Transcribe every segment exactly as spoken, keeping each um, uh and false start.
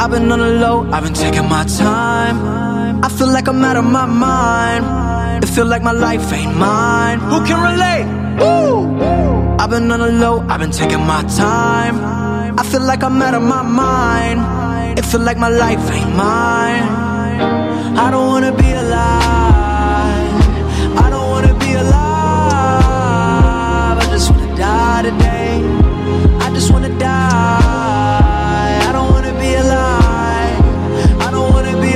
I've been on the low, I've been taking my time. I feel like I'm out of my mind. It feel like my life ain't mine. Who can relate? Woo! I've been on the low, I've been taking my time. I feel like I'm out of my mind. It feel like my life ain't mine. I don't wanna be alive. I don't wanna be alive. I just wanna die today. I just wanna die. I don't wanna be alive. I don't wanna be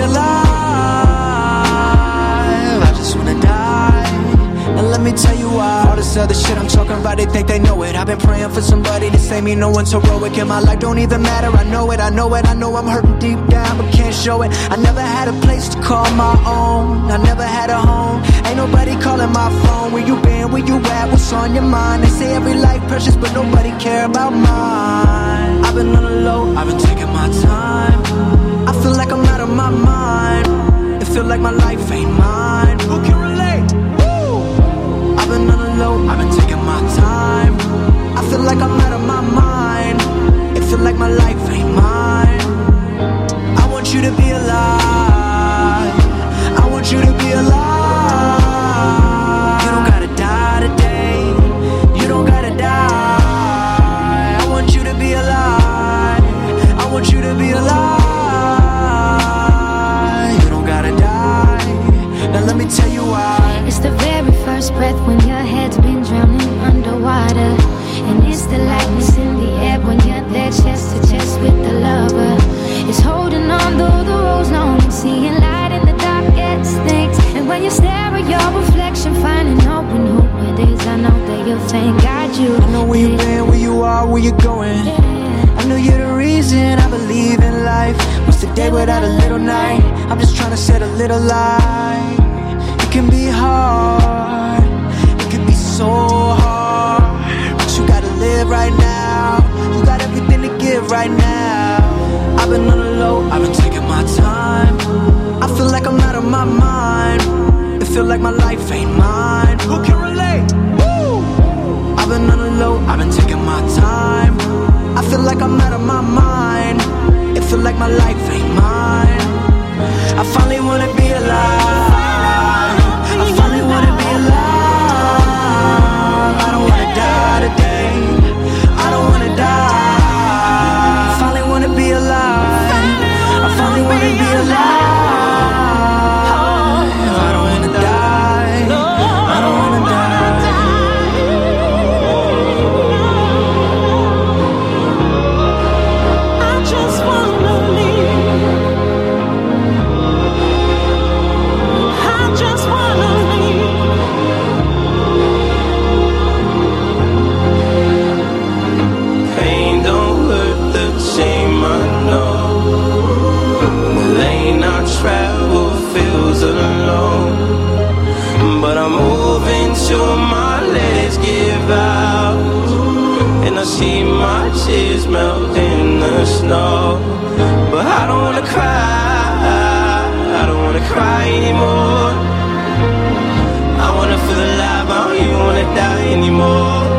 alive. I just wanna die. And let me tell you why. All this other shit I'm talking about, they think they know it. I've been praying for somebody to save me. No one's heroic in my life, don't even matter. I know it, I know it, I know I'm hurting deep down, but can't show it. I never had a place to call my own. I never had a home. Ain't nobody calling my phone. Where you been, where you at, what's on your mind? They say every life precious, but nobody care about mine. I've been on the low, I've been taking my time. I feel like I'm out of my mind. It feel like my life ain't mine. Who can relate? I've been on the low, I've been taking my time. I feel like I'm out of my mind. It feel like my life ain't mine. I want you to be alive. I want you to be alive. You don't gotta die today. You don't gotta die. I want you to be alive. I want you to be alive. You don't gotta die. Now let me tell you why. It's the very first breath when your head's been drowning underwater. And it's the lightness in the air when you're there chest to chest with the lover. It's holding on though the road's long and seeing light in the darkest things. And when you stare at your reflection, finding out when who it is, I know that you'll thank God you. I know where you've been, where you are, where you're going. I know you're the reason I believe in life. What's the day without a little night? I'm just trying to set a little light. It can be hard, it can be so hard, but you gotta live right now. You got everything to give right now. I've been on the low, I've been taking my time. I feel like I'm out of my mind. It feel like my life ain't mine. Who can relate? Woo! I've been on the low, I've been taking my time. I feel like I'm out of my mind. It feel like my life ain't mine. I finally wanna be alive. I finally wanna be alive. I don't wanna die today. I don't wanna die. I finally wanna be alive. I finally wanna be alive. I don't wanna die. I don't wanna die. I just wanna live. I just wanna live. Pain don't hurt the same, I know. The lane I travel feels alone, but I'm moving till my legs give out, and I see my tears melt in the snow. But I don't wanna cry, I don't wanna cry anymore. I wanna feel alive, I don't even wanna die anymore.